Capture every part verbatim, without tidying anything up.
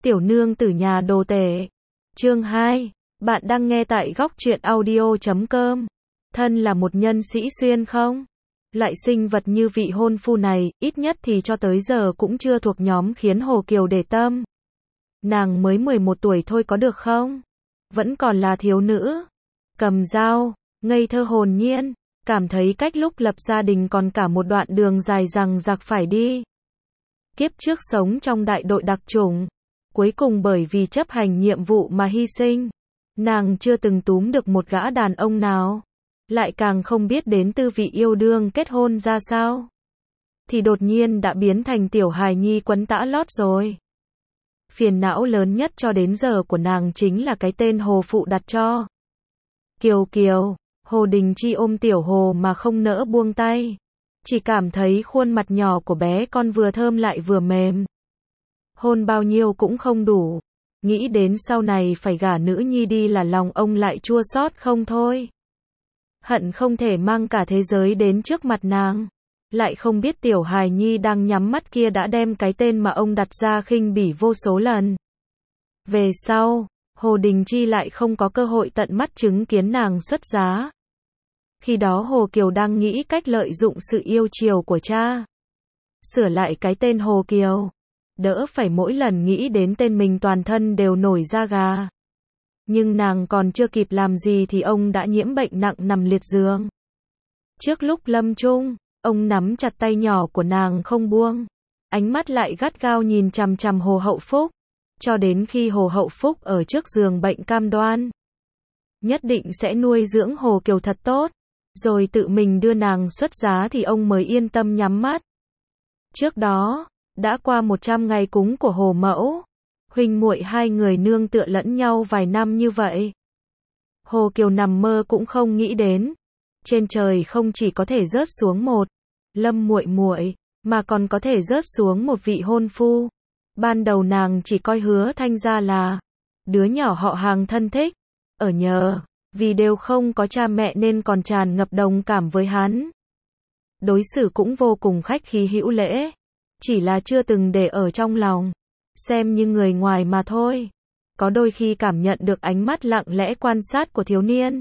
Tiểu nương tử nhà đồ tể. Chương hai. Bạn đang nghe tại góc truyện audio chấm com. Thân là một nhân sĩ xuyên không? Loại sinh vật như vị hôn phu này, ít nhất thì cho tới giờ cũng chưa thuộc nhóm khiến Hồ Kiều để tâm. Nàng mới mười một tuổi thôi có được không? Vẫn còn là thiếu nữ. Cầm dao, ngây thơ hồn nhiên, cảm thấy cách lúc lập gia đình còn cả một đoạn đường dài dằng dặc phải đi. Kiếp trước sống trong đại đội đặc chủng, cuối cùng bởi vì chấp hành nhiệm vụ mà hy sinh. Nàng chưa từng túm được một gã đàn ông nào, lại càng không biết đến tư vị yêu đương kết hôn ra sao. Thì đột nhiên đã biến thành tiểu hài nhi quấn tã lót rồi. Phiền não lớn nhất cho đến giờ của nàng chính là cái tên Hồ phụ đặt cho. Kiều Kiều, Hồ Đình Chi ôm tiểu Hồ mà không nỡ buông tay. Chỉ cảm thấy khuôn mặt nhỏ của bé con vừa thơm lại vừa mềm. Hôn bao nhiêu cũng không đủ. Nghĩ đến sau này phải gả nữ nhi đi là lòng ông lại chua xót không thôi. Hận không thể mang cả thế giới đến trước mặt nàng. Lại không biết tiểu hài nhi đang nhắm mắt kia đã đem cái tên mà ông đặt ra khinh bỉ vô số lần. Về sau, Hồ Đình Chi lại không có cơ hội tận mắt chứng kiến nàng xuất giá. Khi đó Hồ Kiều đang nghĩ cách lợi dụng sự yêu chiều của cha. Sửa lại cái tên Hồ Kiều. Đỡ phải mỗi lần nghĩ đến tên mình toàn thân đều nổi da gà. Nhưng nàng còn chưa kịp làm gì thì ông đã nhiễm bệnh nặng nằm liệt giường. Trước lúc lâm chung, ông nắm chặt tay nhỏ của nàng không buông. Ánh mắt lại gắt gao nhìn chằm chằm Hồ Hậu Phúc. Cho đến khi Hồ Hậu Phúc ở trước giường bệnh cam đoan. Nhất định sẽ nuôi dưỡng Hồ Kiều thật tốt. Rồi tự mình đưa nàng xuất giá thì ông mới yên tâm nhắm mắt. Trước đó, đã qua một trăm ngày cúng của Hồ Mẫu. Huynh muội hai người nương tựa lẫn nhau vài năm như vậy. Hồ Kiều nằm mơ cũng không nghĩ đến. Trên trời không chỉ có thể rớt xuống một Lâm muội muội, mà còn có thể rớt xuống một vị hôn phu. Ban đầu nàng chỉ coi Hứa Thanh Gia là đứa nhỏ họ hàng thân thích. Ở nhờ, vì đều không có cha mẹ nên còn tràn ngập đồng cảm với hắn. Đối xử cũng vô cùng khách khí hữu lễ. Chỉ là chưa từng để ở trong lòng. Xem như người ngoài mà thôi. Có đôi khi cảm nhận được ánh mắt lặng lẽ quan sát của thiếu niên.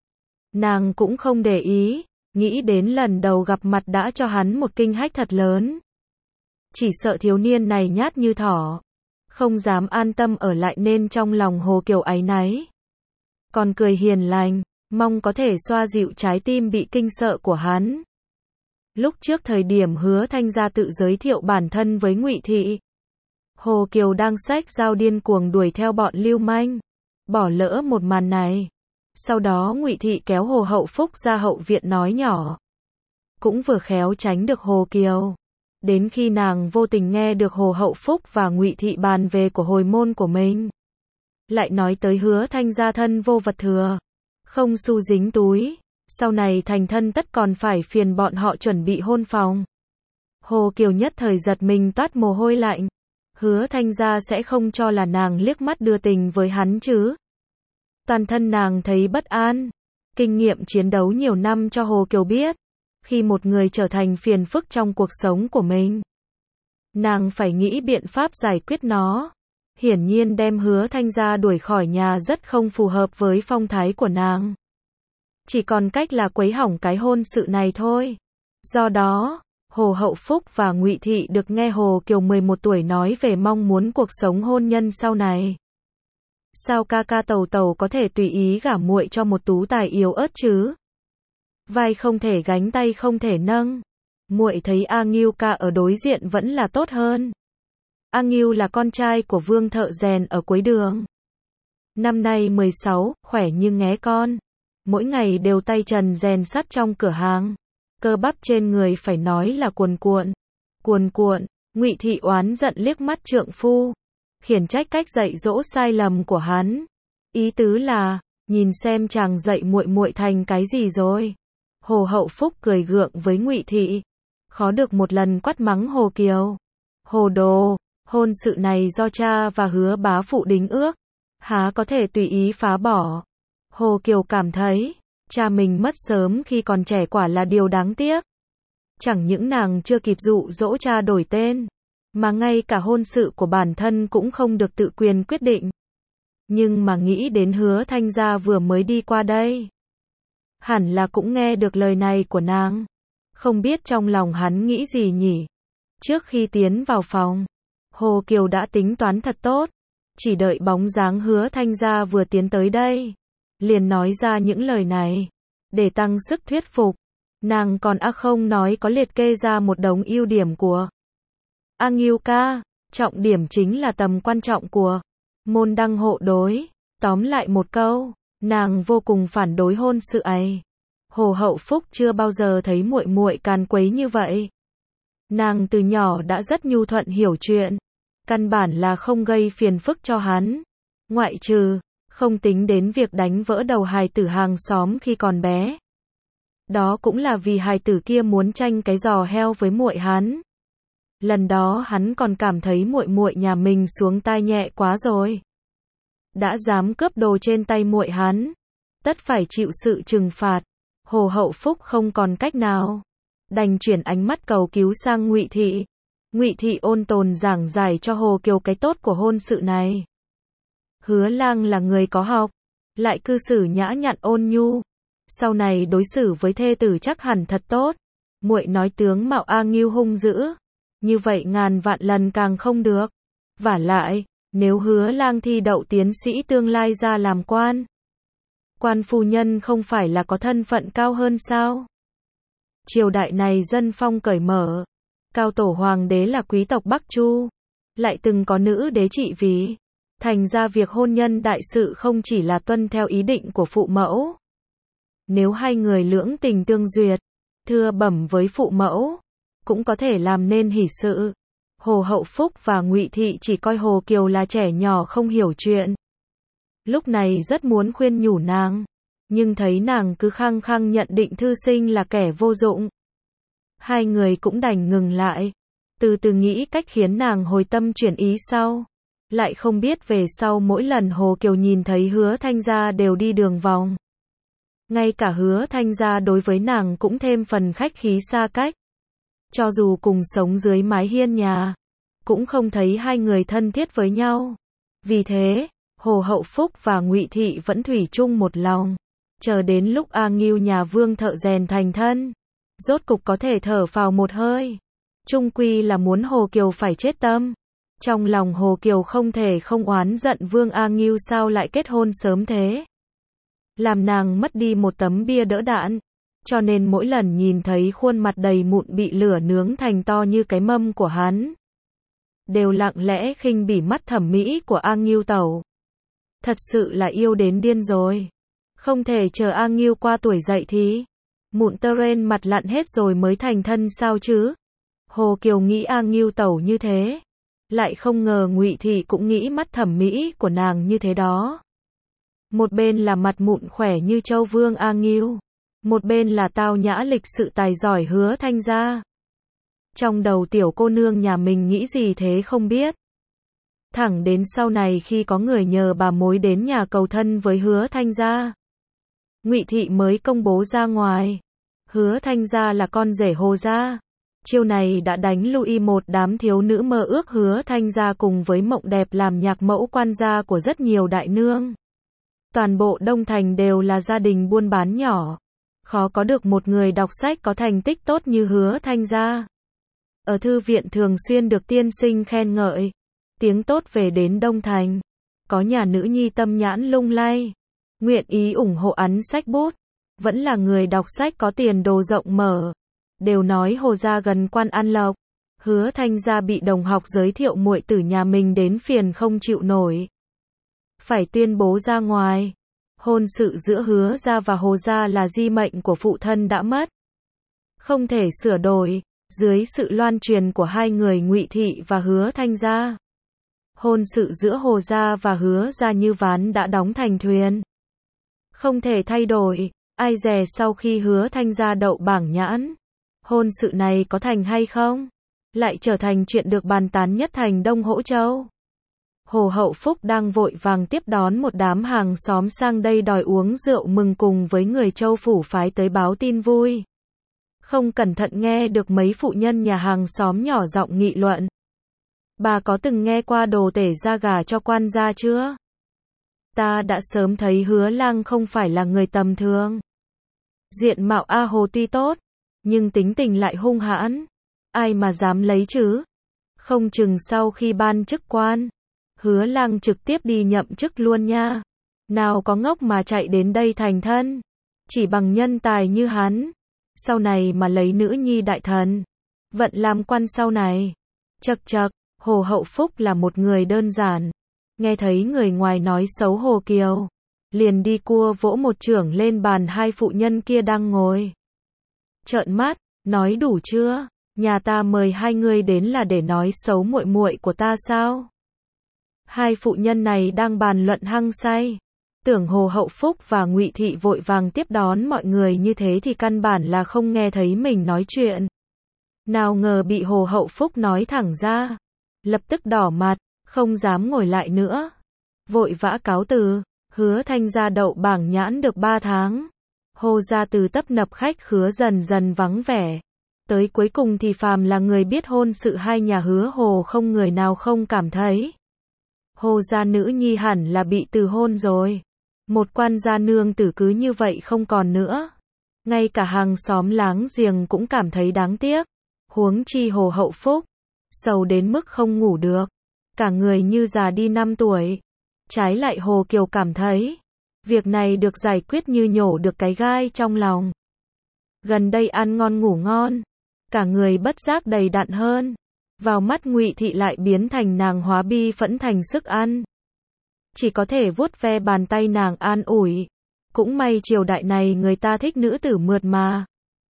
Nàng cũng không để ý. Nghĩ đến lần đầu gặp mặt đã cho hắn một kinh hách thật lớn. Chỉ sợ thiếu niên này nhát như thỏ. Không dám an tâm ở lại nên trong lòng Hồ Kiều áy náy. Còn cười hiền lành, mong có thể xoa dịu trái tim bị kinh sợ của hắn. Lúc trước thời điểm Hứa Thanh Gia tự giới thiệu bản thân với Ngụy Thị, Hồ Kiều đang xách dao điên cuồng đuổi theo bọn lưu manh, bỏ lỡ một màn này. Sau đó Ngụy Thị kéo Hồ Hậu Phúc ra hậu viện nói nhỏ, cũng vừa khéo tránh được Hồ Kiều. Đến khi nàng vô tình nghe được Hồ Hậu Phúc và Ngụy Thị bàn về của hồi môn của mình, lại nói tới Hứa Thanh Gia thân vô vật thừa, không xu dính túi, sau này thành thân tất còn phải phiền bọn họ chuẩn bị hôn phòng. Hồ Kiều nhất thời giật mình toát mồ hôi lạnh. Hứa Thanh Gia sẽ không cho là nàng liếc mắt đưa tình với hắn chứ? Toàn thân nàng thấy bất an. Kinh nghiệm chiến đấu nhiều năm cho Hồ Kiều biết, khi một người trở thành phiền phức trong cuộc sống của mình, nàng phải nghĩ biện pháp giải quyết nó. Hiển nhiên đem Hứa Thanh Gia đuổi khỏi nhà rất không phù hợp với phong thái của nàng. Chỉ còn cách là quấy hỏng cái hôn sự này thôi. Do đó, Hồ Hậu Phúc và Ngụy Thị được nghe Hồ Kiều mười một tuổi nói về mong muốn cuộc sống hôn nhân sau này. Sao ca ca Tàu Tàu có thể tùy ý gả muội cho một tú tài yếu ớt chứ? Vai không thể gánh tay không thể nâng. Muội thấy A Ngưu ca ở đối diện vẫn là tốt hơn. A Ngưu là con trai của Vương thợ rèn ở cuối đường. Năm nay mười sáu, khỏe như nghé con. Mỗi ngày đều tay trần rèn sắt trong cửa hàng. Cơ bắp trên người phải nói là cuồn cuộn. Cuồn cuộn, Ngụy Thị oán giận liếc mắt trượng phu. Khiển trách cách dạy dỗ sai lầm của hắn. Ý tứ là, nhìn xem chàng dạy muội muội thành cái gì rồi. Hồ Hậu Phúc cười gượng với Ngụy Thị. Khó được một lần quát mắng Hồ Kiều. Hồ đồ, hôn sự này do cha và Hứa bá phụ đính ước. Há có thể tùy ý phá bỏ. Hồ Kiều cảm thấy, cha mình mất sớm khi còn trẻ quả là điều đáng tiếc. Chẳng những nàng chưa kịp dụ dỗ cha đổi tên, mà ngay cả hôn sự của bản thân cũng không được tự quyền quyết định. Nhưng mà nghĩ đến Hứa Thanh Gia vừa mới đi qua đây. Hẳn là cũng nghe được lời này của nàng. Không biết trong lòng hắn nghĩ gì nhỉ? Trước khi tiến vào phòng, Hồ Kiều đã tính toán thật tốt. Chỉ đợi bóng dáng Hứa Thanh Gia vừa tiến tới đây. Liền nói ra những lời này. Để tăng sức thuyết phục. Nàng còn a không nói có liệt kê ra một đống ưu điểm của A Ngưu ca. Trọng điểm chính là tầm quan trọng của môn đăng hộ đối. Tóm lại một câu, nàng vô cùng phản đối hôn sự ấy. Hồ Hậu Phúc chưa bao giờ thấy muội muội càn quấy như vậy. Nàng từ nhỏ đã rất nhu thuận hiểu chuyện, căn bản là không gây phiền phức cho hắn. Ngoại trừ, không tính đến việc đánh vỡ đầu hài tử hàng xóm khi còn bé. Đó cũng là vì hài tử kia muốn tranh cái giò heo với muội hắn. Lần đó hắn còn cảm thấy muội muội nhà mình xuống tai nhẹ quá rồi. Đã dám cướp đồ trên tay muội hắn, tất phải chịu sự trừng phạt. Hồ Hậu Phúc không còn cách nào, đành chuyển ánh mắt cầu cứu sang Ngụy Thị. Ngụy Thị ôn tồn giảng giải cho Hồ Kiều cái tốt của hôn sự này. Hứa Lang là người có học, lại cư xử nhã nhặn ôn nhu, sau này đối xử với thê tử chắc hẳn thật tốt. Muội nói tướng mạo A Ngưu hung dữ, như vậy ngàn vạn lần càng không được. Vả lại, nếu Hứa Lang thi đậu tiến sĩ tương lai ra làm quan, quan phu nhân không phải là có thân phận cao hơn sao? Triều đại này dân phong cởi mở, cao tổ hoàng đế là quý tộc Bắc Chu, lại từng có nữ đế trị vì, thành ra việc hôn nhân đại sự không chỉ là tuân theo ý định của phụ mẫu. Nếu hai người lưỡng tình tương duyệt, thưa bẩm với phụ mẫu, cũng có thể làm nên hỷ sự. Hồ Hậu Phúc và Ngụy Thị chỉ coi Hồ Kiều là trẻ nhỏ không hiểu chuyện. Lúc này rất muốn khuyên nhủ nàng, nhưng thấy nàng cứ khăng khăng nhận định thư sinh là kẻ vô dụng. Hai người cũng đành ngừng lại, từ từ nghĩ cách khiến nàng hồi tâm chuyển ý sau. Lại không biết về sau mỗi lần Hồ Kiều nhìn thấy Hứa Thanh Gia đều đi đường vòng. Ngay cả Hứa Thanh Gia đối với nàng cũng thêm phần khách khí xa cách. Cho dù cùng sống dưới mái hiên nhà, cũng không thấy hai người thân thiết với nhau. Vì thế, Hồ Hậu Phúc và Ngụy Thị vẫn thủy chung một lòng, chờ đến lúc A Ngưu nhà Vương thợ rèn thành thân, rốt cục có thể thở phào một hơi. Chung quy là muốn Hồ Kiều phải chết tâm. Trong lòng Hồ Kiều không thể không oán giận Vương A Ngưu sao lại kết hôn sớm thế, làm nàng mất đi một tấm bia đỡ đạn. Cho nên mỗi lần nhìn thấy khuôn mặt đầy mụn bị lửa nướng thành to như cái mâm của hắn, đều lặng lẽ khinh bỉ mắt thẩm mỹ của A Ngưu tẩu. Thật sự là yêu đến điên rồi. Không thể chờ A Ngưu qua tuổi dậy thì mụn tơ ren mặt lặn hết rồi mới thành thân sao chứ. Hồ Kiều nghĩ A Ngưu tẩu như thế, lại không ngờ Ngụy Thị cũng nghĩ mắt thẩm mỹ của nàng như thế đó. Một bên là mặt mụn khỏe như châu Vương A Ngưu, một bên là tao nhã lịch sự tài giỏi Hứa Thanh Gia. Trong đầu tiểu cô nương nhà mình nghĩ gì thế không biết. Thẳng đến sau này khi có người nhờ bà mối đến nhà cầu thân với Hứa Thanh Gia, Ngụy Thị mới công bố ra ngoài. Hứa Thanh Gia là con rể Hồ gia. Chiêu này đã đánh lui một đám thiếu nữ mơ ước Hứa Thanh Gia cùng với mộng đẹp làm nhạc mẫu quan gia của rất nhiều đại nương. Toàn bộ Đông Thành đều là gia đình buôn bán nhỏ. Khó có được một người đọc sách có thành tích tốt như Hứa Thanh Gia. Ở thư viện thường xuyên được tiên sinh khen ngợi. Tiếng tốt về đến Đông Thành. Có nhà nữ nhi tâm nhãn lung lay, nguyện ý ủng hộ ấn sách bút. Vẫn là người đọc sách có tiền đồ rộng mở. Đều nói Hồ gia gần quan An Lộc. Hứa Thanh Gia bị đồng học giới thiệu muội tử nhà mình đến phiền không chịu nổi, phải tuyên bố ra ngoài. Hôn sự giữa Hứa gia và Hồ gia là di mệnh của phụ thân đã mất, không thể sửa đổi. Dưới sự loan truyền của hai người Ngụy Thị và Hứa Thanh Gia, hôn sự giữa Hồ gia và Hứa gia như ván đã đóng thành thuyền, không thể thay đổi. Ai dè sau khi Hứa Thanh Gia đậu bảng nhãn, hôn sự này có thành hay không, lại trở thành chuyện được bàn tán nhất thành Đông Hỗ Châu. Hồ Hậu Phúc đang vội vàng tiếp đón một đám hàng xóm sang đây đòi uống rượu mừng cùng với người Châu phủ phái tới báo tin vui. Không cẩn thận nghe được mấy phụ nhân nhà hàng xóm nhỏ giọng nghị luận. Bà có từng nghe qua đồ tể da gà cho quan gia chưa? Ta đã sớm thấy Hứa Lang không phải là người tầm thường. Diện mạo A Hồ tuy tốt, nhưng tính tình lại hung hãn. Ai mà dám lấy chứ? Không chừng sau khi ban chức quan, Hứa Lang trực tiếp đi nhậm chức luôn nha. Nào có ngốc mà chạy đến đây thành thân. Chỉ bằng nhân tài như hắn, sau này mà lấy nữ nhi đại thần, vận làm quan sau này. Chậc chậc, Hồ Hậu Phúc là một người đơn giản. Nghe thấy người ngoài nói xấu Hồ Kiều, liền đi cua vỗ một chưởng lên bàn hai phụ nhân kia đang ngồi. Trợn mắt, nói đủ chưa? Nhà ta mời hai người đến là để nói xấu muội muội của ta sao? Hai phụ nhân này đang bàn luận hăng say. Tưởng Hồ Hậu Phúc và Ngụy Thị vội vàng tiếp đón mọi người như thế thì căn bản là không nghe thấy mình nói chuyện. Nào ngờ bị Hồ Hậu Phúc nói thẳng ra, lập tức đỏ mặt, không dám ngồi lại nữa. Vội vã cáo từ, Hứa Thanh gia đậu bảng nhãn được ba tháng. Hồ gia từ tấp nập khách khứa dần dần vắng vẻ. Tới cuối cùng thì phàm là người biết hôn sự hai nhà Hứa Hồ không người nào không cảm thấy Hồ gia nữ nhi hẳn là bị từ hôn rồi. Một quan gia nương tử cứ như vậy không còn nữa. Ngay cả hàng xóm láng giềng cũng cảm thấy đáng tiếc. Huống chi Hồ Hậu Phúc, sầu đến mức không ngủ được. Cả người như già đi năm tuổi. Trái lại Hồ Kiều cảm thấy, việc này được giải quyết như nhổ được cái gai trong lòng. Gần đây ăn ngon ngủ ngon, cả người bất giác đầy đặn hơn. Vào mắt Ngụy Thị lại biến thành nàng hóa bi phẫn thành sức ăn. Chỉ có thể vuốt ve bàn tay nàng an ủi. Cũng may triều đại này người ta thích nữ tử mượt mà.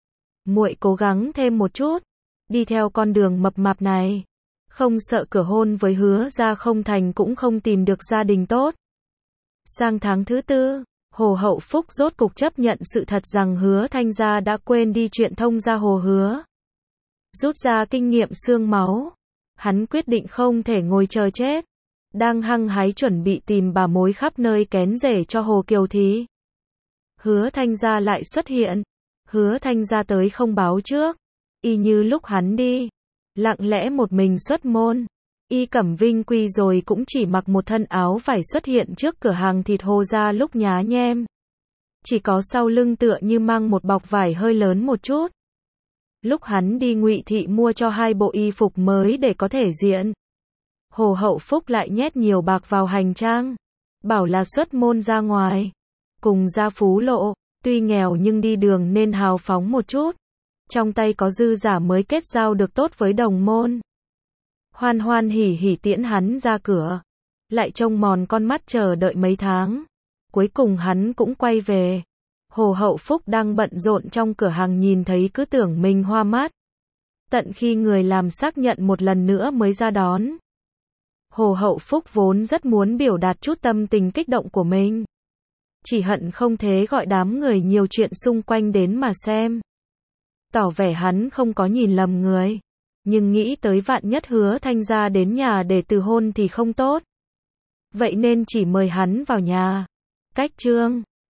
Muội cố gắng thêm một chút, đi theo con đường mập mạp này. Không sợ cửa hôn với Hứa gia không thành cũng không tìm được gia đình tốt. Sang tháng thứ tư, Hồ Hậu Phúc rốt cục chấp nhận sự thật rằng Hứa Thanh gia đã quên đi chuyện thông gia Hồ Hứa. Rút ra kinh nghiệm xương máu, hắn quyết định không thể ngồi chờ chết. Đang hăng hái chuẩn bị tìm bà mối khắp nơi kén rể cho Hồ Kiều thì Hứa Thanh gia lại xuất hiện. Hứa Thanh gia tới không báo trước, y như lúc hắn đi, lặng lẽ một mình xuất môn. Y cẩm vinh quy rồi cũng chỉ mặc một thân áo vải xuất hiện trước cửa hàng thịt Hồ gia lúc nhá nhem. Chỉ có sau lưng tựa như mang một bọc vải hơi lớn một chút. Lúc hắn đi Ngụy Thị mua cho hai bộ y phục mới để có thể diện. Hồ Hậu Phúc lại nhét nhiều bạc vào hành trang, bảo là xuất môn ra ngoài, cùng ra Phú Lộ, tuy nghèo nhưng đi đường nên hào phóng một chút. Trong tay có dư giả mới kết giao được tốt với đồng môn. Hoan hoan hỉ hỉ tiễn hắn ra cửa, lại trông mòn con mắt chờ đợi mấy tháng. Cuối cùng hắn cũng quay về. Hồ Hậu Phúc đang bận rộn trong cửa hàng nhìn thấy cứ tưởng mình hoa mắt. Tận khi người làm xác nhận một lần nữa mới ra đón. Hồ Hậu Phúc vốn rất muốn biểu đạt chút tâm tình kích động của mình. Chỉ hận không thế gọi đám người nhiều chuyện xung quanh đến mà xem. Tỏ vẻ hắn không có nhìn lầm người. Nhưng nghĩ tới vạn nhất Hứa Thanh gia đến nhà để từ hôn thì không tốt. Vậy nên chỉ mời hắn vào nhà. Cách chương